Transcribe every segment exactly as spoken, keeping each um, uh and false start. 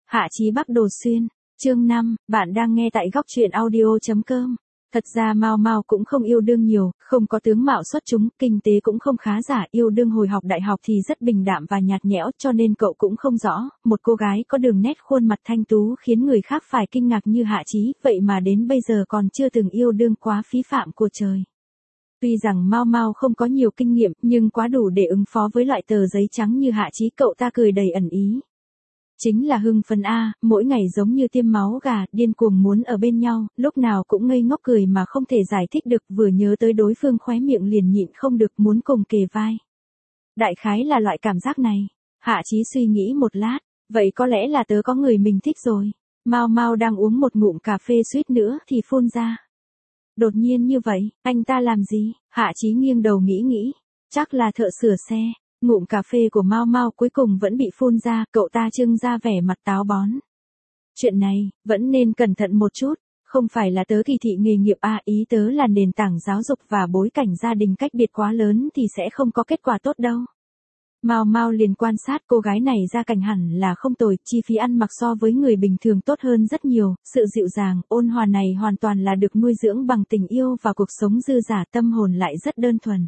Hạ Chí Bắc Đồ Xuyên, chương năm, bạn đang nghe tại góc truyện audio chấm com. Thật ra Mao Mao cũng không yêu đương nhiều, không có tướng mạo xuất chúng, kinh tế cũng không khá giả, yêu đương hồi học đại học thì rất bình đạm và nhạt nhẽo, cho nên cậu cũng không rõ, một cô gái có đường nét khuôn mặt thanh tú khiến người khác phải kinh ngạc như Hạ Chí, vậy mà đến bây giờ còn chưa từng yêu đương, quá phí phạm của trời. Tuy rằng Mao Mao không có nhiều kinh nghiệm, nhưng quá đủ để ứng phó với loại tờ giấy trắng như Hạ Chí, cậu ta cười đầy ẩn ý. Chính là hưng phấn a, mỗi ngày giống như tiêm máu gà, điên cuồng muốn ở bên nhau, lúc nào cũng ngây ngốc cười mà không thể giải thích được, vừa nhớ tới đối phương khóe miệng liền nhịn không được muốn cùng kề vai. Đại khái là loại cảm giác này. Hạ Chí suy nghĩ một lát, vậy có lẽ là tớ có người mình thích rồi. Mao Mao đang uống một ngụm cà phê suýt nữa thì phun ra. Đột nhiên như vậy, anh ta làm gì? Hạ Chí nghiêng đầu nghĩ nghĩ, chắc là thợ sửa xe. Ngụm cà phê của Mao Mao cuối cùng vẫn bị phun ra, cậu ta trưng ra vẻ mặt táo bón. Chuyện này, vẫn nên cẩn thận một chút, không phải là tớ kỳ thị nghề nghiệp a, ý tớ là nền tảng giáo dục và bối cảnh gia đình cách biệt quá lớn thì sẽ không có kết quả tốt đâu. Mao Mao liền quan sát cô gái này gia cảnh hẳn là không tồi, chi phí ăn mặc so với người bình thường tốt hơn rất nhiều, sự dịu dàng, ôn hòa này hoàn toàn là được nuôi dưỡng bằng tình yêu và cuộc sống dư dả, tâm hồn lại rất đơn thuần.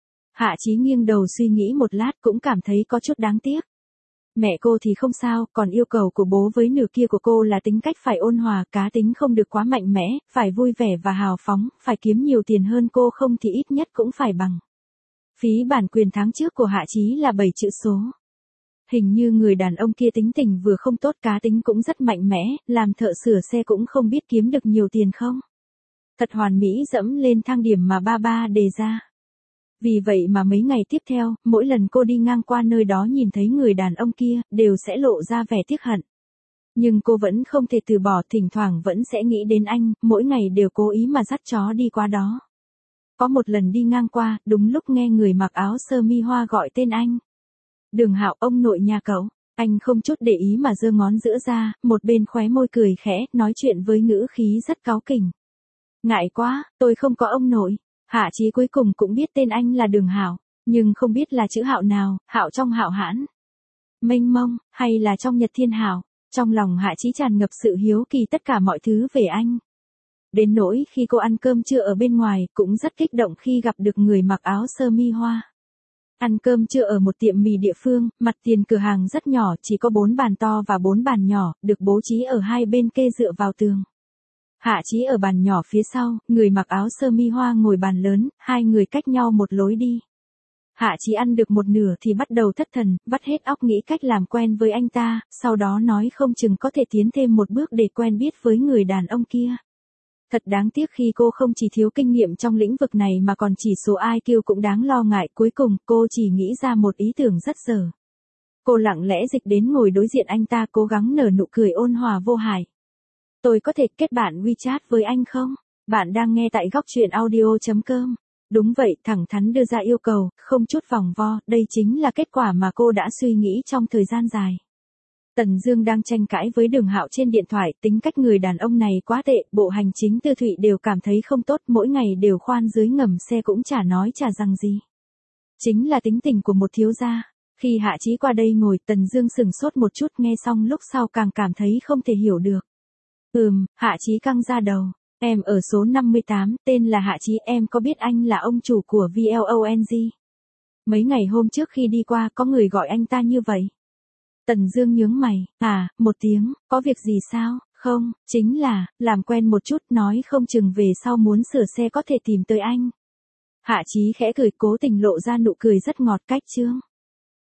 Hạ Chí nghiêng đầu suy nghĩ một lát cũng cảm thấy có chút đáng tiếc. Mẹ cô thì không sao, còn yêu cầu của bố với nửa kia của cô là tính cách phải ôn hòa, cá tính không được quá mạnh mẽ, phải vui vẻ và hào phóng, phải kiếm nhiều tiền hơn cô không thì ít nhất cũng phải bằng. Phí bản quyền tháng trước của Hạ Chí là bảy chữ số. Hình như người đàn ông kia tính tình vừa không tốt, cá tính cũng rất mạnh mẽ, làm thợ sửa xe cũng không biết kiếm được nhiều tiền không. Thật hoàn mỹ dẫm lên thang điểm mà ba ba đề ra. Vì vậy mà mấy ngày tiếp theo, mỗi lần cô đi ngang qua nơi đó nhìn thấy người đàn ông kia, đều sẽ lộ ra vẻ tiếc hận. Nhưng cô vẫn không thể từ bỏ, thỉnh thoảng vẫn sẽ nghĩ đến anh, mỗi ngày đều cố ý mà dắt chó đi qua đó. Có một lần đi ngang qua, đúng lúc nghe người mặc áo sơ mi hoa gọi tên anh. Đường Hạo, ông nội nhà cậu. Anh không chút để ý mà giơ ngón giữa ra, một bên khóe môi cười khẽ, nói chuyện với ngữ khí rất cáu kỉnh. Ngại quá, tôi không có ông nội. Hạ Chí cuối cùng cũng biết tên anh là Đường Hạo, nhưng không biết là chữ Hạo nào, Hạo trong Hạo Hãn, mênh mông, hay là trong Nhật Thiên Hạo. Trong lòng Hạ Chí tràn ngập sự hiếu kỳ tất cả mọi thứ về anh. Đến nỗi khi cô ăn cơm trưa ở bên ngoài, cũng rất kích động khi gặp được người mặc áo sơ mi hoa. Ăn cơm trưa ở một tiệm mì địa phương, mặt tiền cửa hàng rất nhỏ, chỉ có bốn bàn to và bốn bàn nhỏ, được bố trí ở hai bên kê dựa vào tường. Hạ Chí ở bàn nhỏ phía sau, người mặc áo sơ mi hoa ngồi bàn lớn, hai người cách nhau một lối đi. Hạ Chí ăn được một nửa thì bắt đầu thất thần, vắt hết óc nghĩ cách làm quen với anh ta, sau đó nói không chừng có thể tiến thêm một bước để quen biết với người đàn ông kia. Thật đáng tiếc khi cô không chỉ thiếu kinh nghiệm trong lĩnh vực này mà còn chỉ số i kiu cũng đáng lo ngại, cuối cùng cô chỉ nghĩ ra một ý tưởng rất dở. Cô lặng lẽ dịch đến ngồi đối diện anh ta, cố gắng nở nụ cười ôn hòa vô hại. Tôi có thể kết bạn WeChat với anh không? Bạn đang nghe tại góc truyện audio chấm com. Đúng vậy, thẳng thắn đưa ra yêu cầu, không chút vòng vo, đây chính là kết quả mà cô đã suy nghĩ trong thời gian dài. Tần Dương đang tranh cãi với Đường Hạo trên điện thoại, tính cách người đàn ông này quá tệ, bộ hành chính tư thụy đều cảm thấy không tốt, mỗi ngày đều khoan dưới ngầm xe cũng chả nói chả rằng gì. Chính là tính tình của một thiếu gia. Khi Hạ Chí qua đây ngồi, Tần Dương sửng sốt một chút, nghe xong lúc sau càng cảm thấy không thể hiểu được. Ừm, Hạ Chí căng ra đầu. Em ở số năm mươi tám, tên là Hạ Chí, em có biết anh là ông chủ của vê lông Mấy ngày hôm trước khi đi qua, có người gọi anh ta như vậy. Tần Dương nhướng mày, à, một tiếng, có việc gì sao? Không, chính là, làm quen một chút, nói không chừng về sau muốn sửa xe có thể tìm tới anh. Hạ Chí khẽ cười, cố tình lộ ra nụ cười rất ngọt, cách chương.